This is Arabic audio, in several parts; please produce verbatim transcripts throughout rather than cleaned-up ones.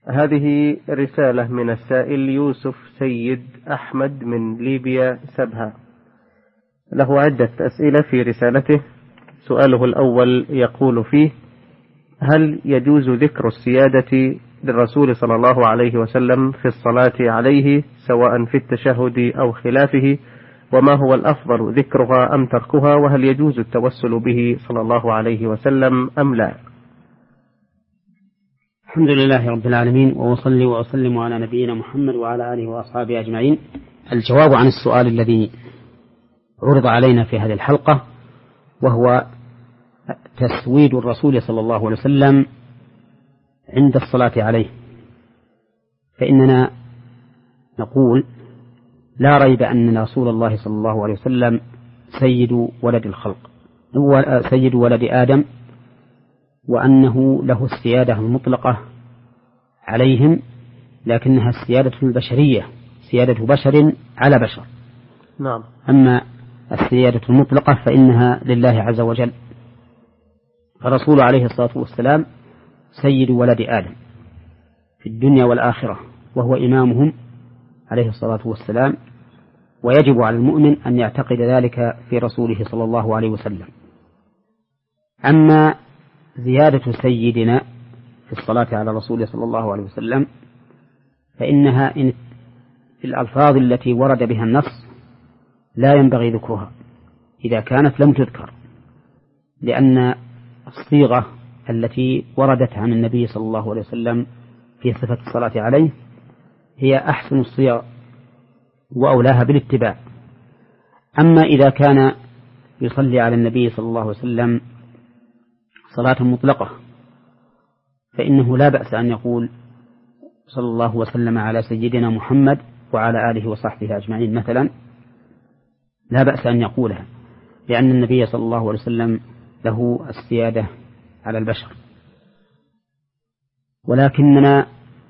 هذه رسالة من السائل يوسف سيد أحمد من ليبيا سبها، له عدة أسئلة في رسالته. سؤاله الأول يقول فيه: هل يجوز ذكر السيادة للرسول صلى الله عليه وسلم في الصلاة عليه سواء في التشهد أو خلافه؟ وما هو الأفضل، ذكرها أم تركها؟ وهل يجوز التوسل به صلى الله عليه وسلم أم لا؟ الحمد لله رب العالمين، وأصلي وأسلم على نبينا محمد وعلى آله وأصحابه أجمعين. الجواب عن السؤال الذي عرض علينا في هذه الحلقة، وهو تسويد الرسول صلى الله عليه وسلم عند الصلاة عليه. فإننا نقول لا ريب أن رسول الله صلى الله عليه وسلم سيد ولد الخلق، سيد ولد آدم، وأنه له السيادة المطلقة عليهم، لكنها السيادة البشرية، سيادة بشر على بشر. نعم. أما السيادة المطلقة فإنها لله عز وجل. فالرسول عليه الصلاة والسلام سيد ولد آدم في الدنيا والآخرة، وهو إمامهم عليه الصلاة والسلام، ويجب على المؤمن أن يعتقد ذلك في رسوله صلى الله عليه وسلم. أما زيادة سيدنا في الصلاة على رسوله صلى الله عليه وسلم فإنها إن في الألفاظ التي ورد بها النص لا ينبغي ذكرها إذا كانت لم تذكر، لأن الصيغة التي وردت عن النبي صلى الله عليه وسلم في صفة الصلاة عليه هي أحسن الصيغ وأولاها بالاتباع. أما إذا كان يصلي على النبي صلى الله عليه وسلم صلاة مطلقة فإنه لا بأس أن يقول صلى الله وسلم على سيدنا محمد وعلى آله وصحبه أجمعين مثلا، لا بأس أن يقولها، لأن النبي صلى الله عليه وسلم له السيادة على البشر. ولكننا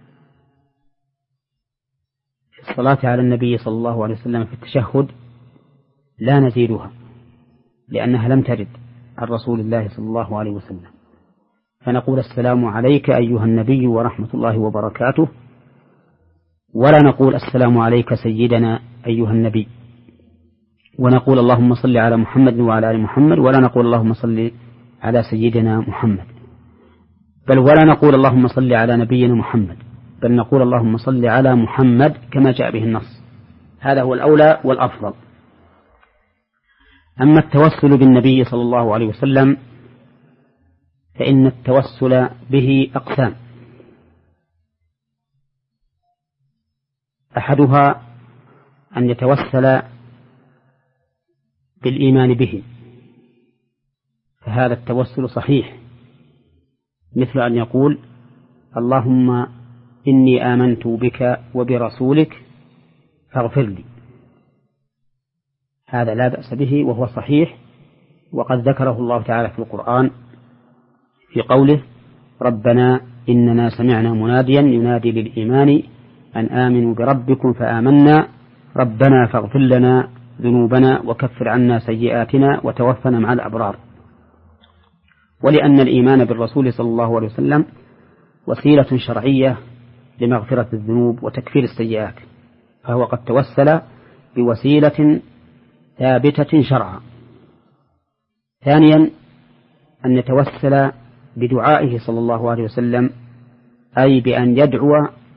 في الصلاة على النبي صلى الله عليه وسلم في التشهد لا نزيدها، لأنها لم ترد عن رسول الله صلى الله عليه وسلم، فنقول السلام عليك أيها النبي ورحمة الله وبركاته، ولا نقول السلام عليك سيدنا أيها النبي، ونقول اللهم صل على محمد وعلى آل محمد، ولا نقول اللهم صل على سيدنا محمد، بل ولا نقول اللهم صل على نبينا محمد، بل نقول اللهم صل على محمد كما جاء به النص. هذا هو الأولى والأفضل. أما التوسل بالنبي صلى الله عليه وسلم فإن التوسل به أقسام: أحدها أن يتوسل بالإيمان به، فهذا التوسل صحيح، مثل أن يقول اللهم إني آمنت بك وبرسولك فاغفر لي، هذا لا بأس به وهو صحيح، وقد ذكره الله تعالى في القرآن في قوله ربنا إننا سمعنا مناديا ينادي للإيمان أن آمنوا بربكم فآمنا ربنا فاغفر لنا ذنوبنا وكفر عنا سيئاتنا وتوفنا مع الأبرار. ولأن الإيمان بالرسول صلى الله عليه وسلم وسيلة شرعية لمغفرة الذنوب وتكفير السيئات، فهو قد توسل بوسيلة ثابتة شرعا. ثانيا أن يتوسل بدعائه صلى الله عليه وسلم، أي بأن يدعو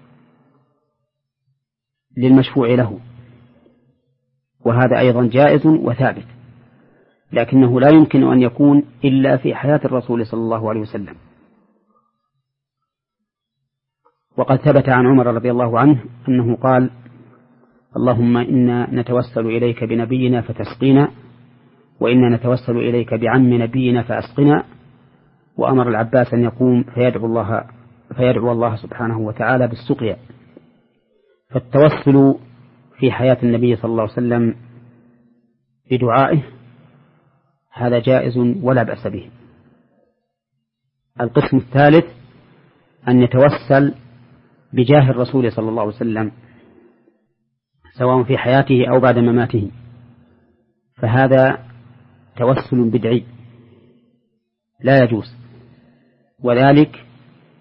للمشفوع له، وهذا أيضا جائز وثابت، لكنه لا يمكن أن يكون إلا في حياة الرسول صلى الله عليه وسلم. وقد ثبت عن عمر رضي الله عنه أنه قال اللهم إنا نتوسل إليك بنبينا فتسقينا، وإنا نتوسل إليك بعم نبينا فأسقنا، وأمر العباس أن يقوم فيدعو الله, فيدعو الله سبحانه وتعالى بالسقيا. فالتوسل في حياة النبي صلى الله عليه وسلم بدعائه هذا جائز ولا بأس به. القسم الثالث أن يتوسل بجاه الرسول صلى الله عليه وسلم سواء في حياته أو بعد مماته، فهذا توسل بدعي لا يجوز، وذلك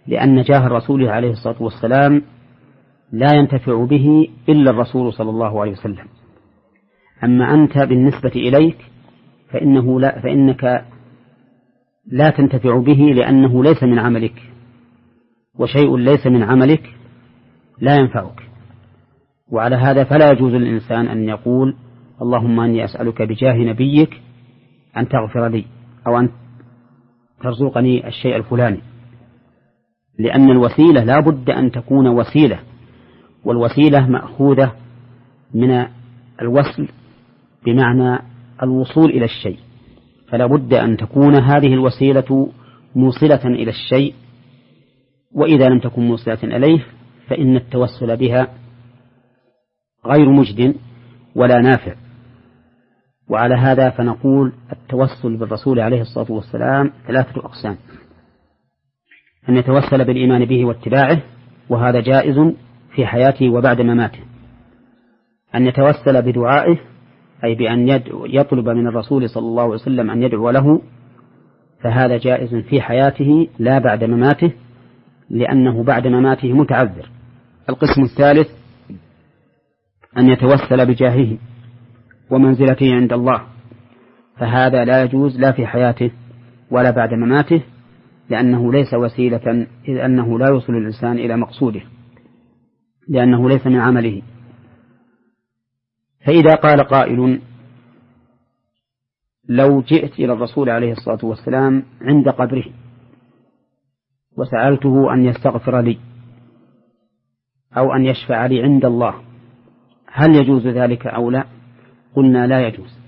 لأن جاه الرسول عليه الصلاة والسلام لا ينتفع به إلا الرسول صلى الله عليه وسلم. أما أنت بالنسبة إليك فإنه لا فإنك لا تنتفع به لأنه ليس من عملك، وشيء ليس من عملك لا ينفعك. وعلى هذا فلا يجوز للإنسان أن يقول اللهم أني أسألك بجاه نبيك أن تغفر لي أو أن ترزقني الشيء الفلاني، لأن الوسيلة لا بد أن تكون وسيلة، والوسيلة مأخوذة من الوصل بمعنى الوصول إلى الشيء، فلا بد أن تكون هذه الوسيلة موصلة إلى الشيء، وإذا لم تكن موصلة إليه فإن التوسل بها غير مجد ولا نافع. وعلى هذا فنقول التوسل بالرسول عليه الصلاة والسلام ثلاثة أقسام: أن يتوسل بالإيمان به واتباعه، وهذا جائز في حياته وبعد مماته. أن يتوسل بدعائه، أي بأن يطلب من الرسول صلى الله عليه وسلم أن يدعو له، فهذا جائز في حياته لا بعد مماته، لأنه بعد مماته متعذر. القسم الثالث أن يتوسل بجاهه ومنزلته عند الله، فهذا لا يجوز لا في حياته ولا بعد مماته، لأنه ليس وسيلة، إذ أنه لا يوصل الإنسان إلى مقصوده، لأنه ليس من عمله. فإذا قال قائل لو جئت إلى الرسول عليه الصلاة والسلام عند قبره وسألته أن يستغفر لي أو أن يشفع لي عند الله، هل يجوز ذلك أو لا؟ قلنا لا يجوز.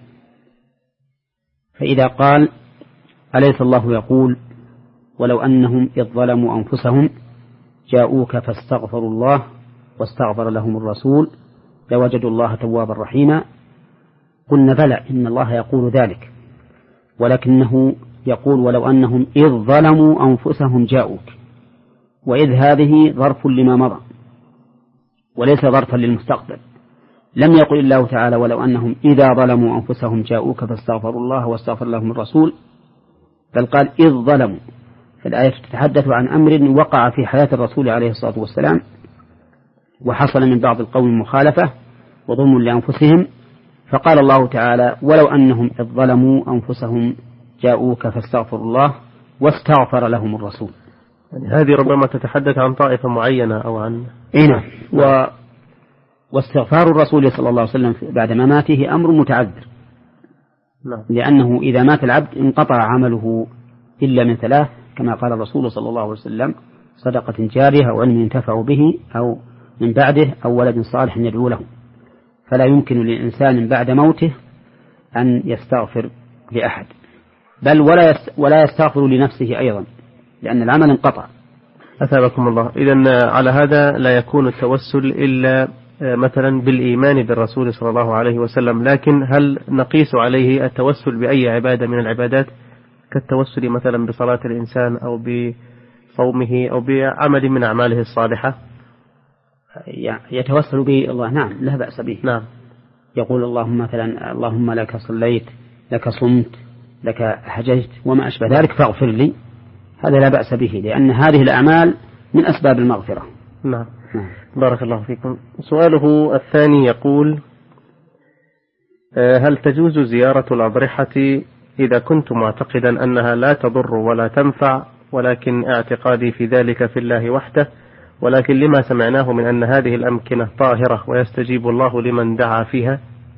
فإذا قال أليس الله يقول ولو أنهم إذ ظلموا أنفسهم جاءوك فاستغفروا الله واستغفر لهم الرسول لوجدوا الله توابا رحيما؟ قلنا بلى، إن الله يقول ذلك، ولكنه يقول ولو أنهم إذ ظلموا أنفسهم جاءوك، وإذ هذه ظرف لما مضى وليس ظرفا للمستقبل. لم يقل الله تعالى ولو أنهم إذا ظلموا أنفسهم جاءوك فاستغفروا الله واستغفر لهم الرسول، بل قال إذ ظلموا. فالآية تتحدث عن أمر وقع في حياة الرسول عليه الصلاة والسلام، وحصل من بعض القوم مخالفة وظلم لأنفسهم، فقال الله تعالى ولو أنهم إذ ظلموا أنفسهم جاءوك فاستغفروا الله واستغفر لهم الرسول. يعني هذه ربما تتحدث عن طائفة معينة أو عن إيه. و... واستغفار الرسول صلى الله عليه وسلم بعد مماته أمر متعذر، نعم. لأنه إذا مات العبد انقطع عمله إلا من ثلاث، كما قال الرسول صلى الله عليه وسلم: صدقة جارية أو علم ينتفع به أو من بعده أو ولد صالح يدعو له. فلا يمكن للإنسان بعد موته أن يستغفر لأحد، بل ولا ولا يستغفر لنفسه أيضا، لأن العمل انقطع. أثابكم الله. إذن على هذا لا يكون التوسل إلا مثلا بالإيمان بالرسول صلى الله عليه وسلم، لكن هل نقيس عليه التوسل بأي عبادة من العبادات، كالتوسل مثلا بصلاة الإنسان أو بصومه أو بعمل من أعماله الصالحة؟ يتوسل به الله، نعم، لا بأس به. نعم. يقول اللهم مثلا اللهم لك صليت، لك صمت، لك حججت وما أشبه ذلك فاغفر لي، هذا لا بأس به، لأن هذه الأعمال من أسباب المغفرة. نعم. بارك الله فيكم. سؤاله الثاني يقول: هل تجوز زيارة الأضرحة إذا كنت معتقدا أنها لا تضر ولا تنفع، ولكن اعتقادي في ذلك في الله وحده، ولكن لما سمعناه من أن هذه الأمكنة طاهرة ويستجيب الله لمن دعا فيها؟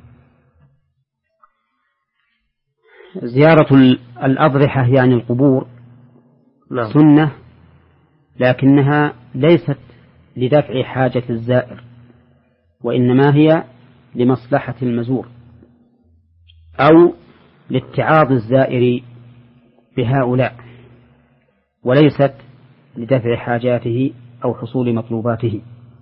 زيارة الأضرحة يعني القبور، نعم، سنة، لكنها ليست لدفع حاجة الزائر، وإنما هي لمصلحة المزور أو لاتعاظ الزائر بهؤلاء، وليست لدفع حاجاته أو حصول مطلوباته.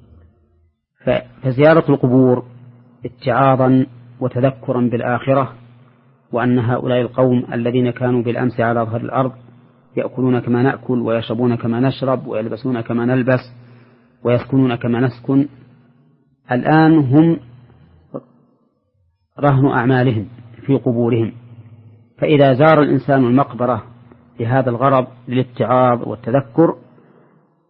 فزيارة القبور اتعاظا وتذكرا بالآخرة، وأن هؤلاء القوم الذين كانوا بالأمس على ظهر الأرض يأكلون كما نأكل ويشربون كما نشرب ويلبسون كما نلبس ويسكنون كما نسكن، الآن هم رهن أعمالهم في قبورهم. فإذا زار الإنسان المقبرة لهذا الغرض للاتعاظ والتذكر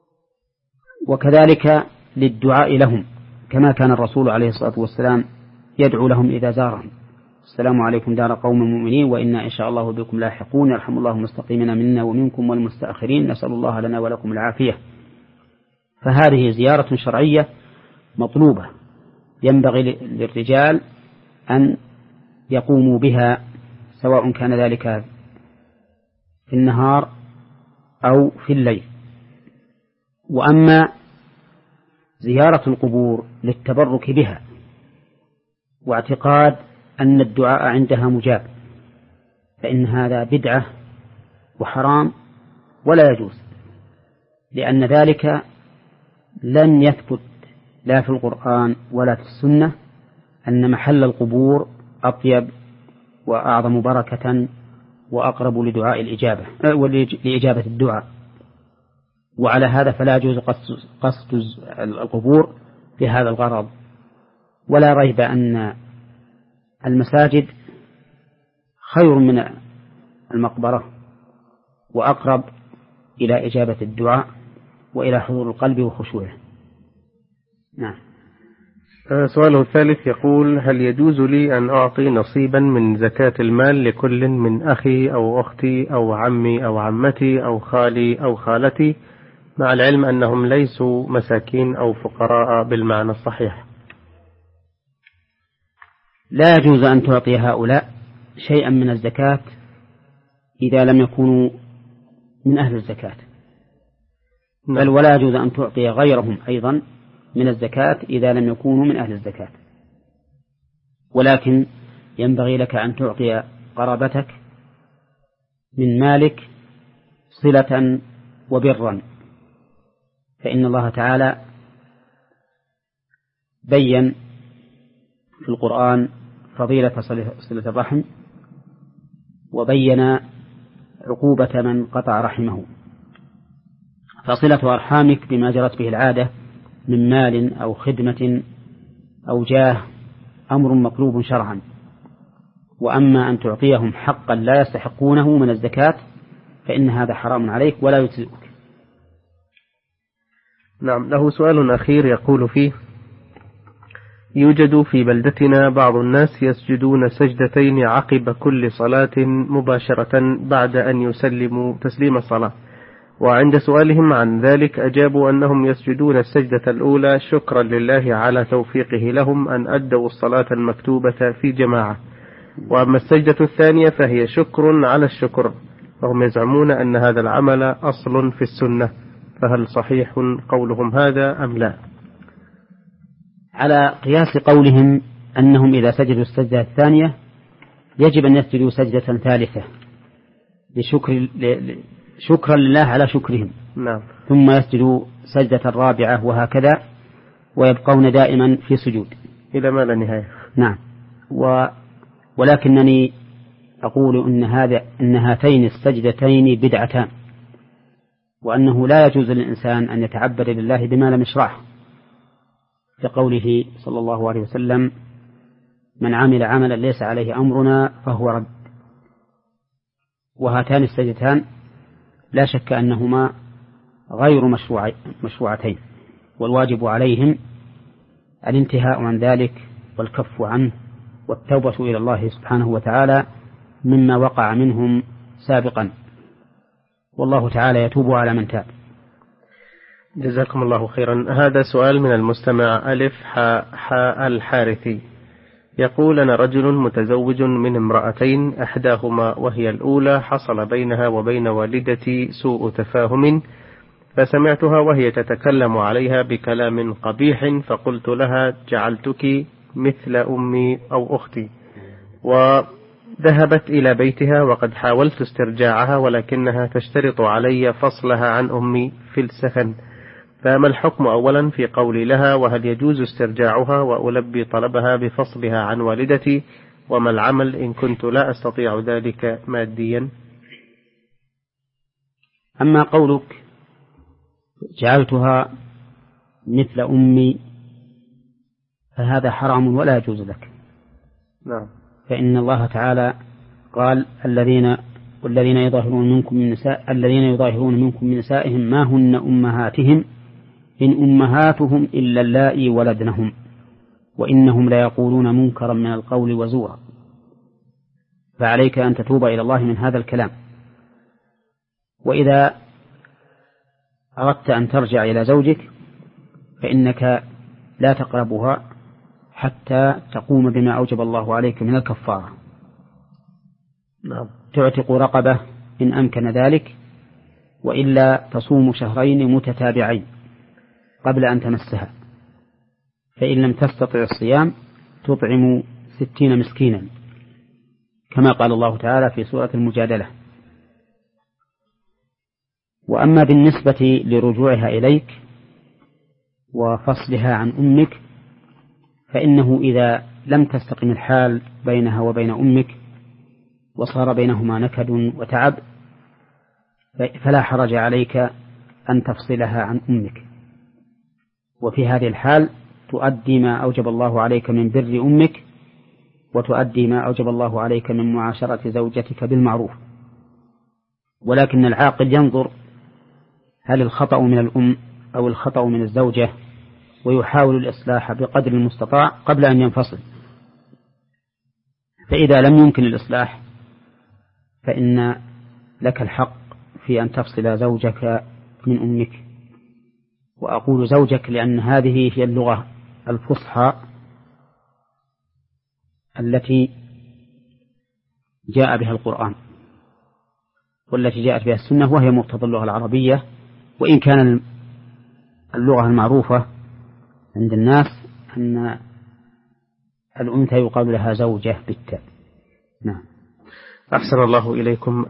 وكذلك للدعاء لهم، كما كان الرسول عليه الصلاة والسلام يدعو لهم إذا زارهم: السلام عليكم دار قوم مؤمنين وإنا إن شاء الله بكم لاحقون، يرحم الله المستقيمين منا ومنكم والمستأخرين، نسأل الله لنا ولكم العافية. فهذه زيارة شرعية مطلوبة، ينبغي للرجال أن يقوموا بها سواء كان ذلك في النهار أو في الليل. وأما زيارة القبور للتبرك بها واعتقاد أن الدعاء عندها مجاب فإن هذا بدعة وحرام ولا يجوز، لأن ذلك لن يثبت لا في القرآن ولا في السنة أن محل القبور أطيب وأعظم بركة وأقرب لدعاء الإجابة لإجابة الدعاء. وعلى هذا فلا يجوز قصد القبور في هذا الغرض. ولا ريب أن المساجد خير من المقبرة وأقرب إلى إجابة الدعاء وإلى حضور القلب وخشوعه. نعم. سؤاله الثالث يقول: هل يجوز لي أن أعطي نصيبا من زكاة المال لكل من أخي أو أختي أو عمي أو عمتي أو خالي أو خالتي، مع العلم أنهم ليسوا مساكين أو فقراء بالمعنى الصحيح؟ لا يجوز أن تعطي هؤلاء شيئا من الزكاة إذا لم يكونوا من أهل الزكاة، بل ولا يجوز أن تعطي غيرهم أيضا من الزكاة إذا لم يكونوا من أهل الزكاة. ولكن ينبغي لك أن تعطي قرابتك من مالك صلة وبرا، فإن الله تعالى بين في القرآن فضيلة صلة الرحم، وبين عقوبة من قطع رحمه. فصلة أرحامك بما جرت به العادة من مال أو خدمة أو جاه أمر مطلوب شرعا، وأما أن تعطيهم حقا لا يستحقونه من الزكاة فإن هذا حرام عليك ولا يجزئك. نعم. له سؤال أخير يقول فيه: يوجد في بلدتنا بعض الناس يسجدون سجدتين عقب كل صلاة مباشرة بعد أن يسلموا تسليم الصلاة، وعند سؤالهم عن ذلك أجابوا أنهم يسجدون السجدة الأولى شكرا لله على توفيقه لهم أن أدوا الصلاة المكتوبة في جماعة، وأما السجدة الثانية فهي شكر على الشكر، وهم يزعمون أن هذا العمل أصل في السنة، فهل صحيح قولهم هذا أم لا؟ على قياس قولهم أنهم إذا سجدوا السجدة الثانية يجب أن يسجدوا سجدة ثالثة لشكر شكرا لله على شكرهم. نعم. ثم يسجدوا سجدة الرابعة وهكذا، ويبقون دائما في سجود إلى ما لا نهاية. نعم. و ولكنني أقول إن هذا إن هاتين السجدتين بدعتان، وأنه لا يجوز للإنسان أن يتعبد لله بما لم يشرعه، كقوله صلى الله عليه وسلم: من عمل عملا ليس عليه أمرنا فهو رد. وهاتان السجدتان لا شك أنهما غير مشروعتين، والواجب عليهم الانتهاء عن ذلك والكف عنه والتوبة إلى الله سبحانه وتعالى مما وقع منهم سابقا، والله تعالى يتوب على من تاب. جزاكم الله خيرا. هذا سؤال من المستمع ألف حاء حاء الحارثي يقول: أنا رجل متزوج من امرأتين، إحداهما وهي الأولى حصل بينها وبين والدتي سوء تفاهم، فسمعتها وهي تتكلم عليها بكلام قبيح، فقلت لها: جعلتك مثل أمي أو أختي، وذهبت إلى بيتها، وقد حاولت استرجاعها ولكنها تشترط علي فصلها عن أمي في السكن، فما الحكم أولا في قولي لها، وهل يجوز استرجاعها وألبي طلبها بفصلها عن والدتي، وما العمل إن كنت لا أستطيع ذلك ماديا؟ أما قولك جعلتها مثل أمي فهذا حرام ولا يجوز لك. نعم. فإن الله تعالى قال: الذين والذين يظاهرون منكم من نساء الذين يظاهرون منكم من نسائهم ما هن أمهاتهم إن أمهاتهم إلا اللائي ولدنهم وإنهم ليقولون منكرا من القول وزورا. فعليك أن تتوب إلى الله من هذا الكلام. وإذا أردت أن ترجع إلى زوجك فإنك لا تقربها حتى تقوم بما أوجب الله عليك من الكفارة. تعتق رقبة إن أمكن ذلك، وإلا تصوم شهرين متتابعين قبل أن تمسها، فإن لم تستطع الصيام تطعم ستين مسكينا كما قال الله تعالى في سورة المجادلة. وأما بالنسبة لرجوعها إليك وفصلها عن أمك فإنه إذا لم تستقم الحال بينها وبين أمك وصار بينهما نكد وتعب فلا حرج عليك أن تفصلها عن أمك، وفي هذه الحال تؤدي ما أوجب الله عليك من بر أمك وتؤدي ما أوجب الله عليك من معاشرة زوجتك بالمعروف. ولكن العاقل ينظر هل الخطأ من الأم أو الخطأ من الزوجة ويحاول الإصلاح بقدر المستطاع قبل أن ينفصل. فإذا لم يمكن الإصلاح فإن لك الحق في أن تفصل زوجك من أمك. وأقول زوجك لأن هذه هي اللغة الفصحى التي جاء بها القرآن والتي جاءت بها السنة، وهي مقتضى اللغة العربية، وإن كان اللغة المعروفة عند الناس أن الأنثى يقال لها زوجة بالتاء. نعم. أحسن الله إليكم.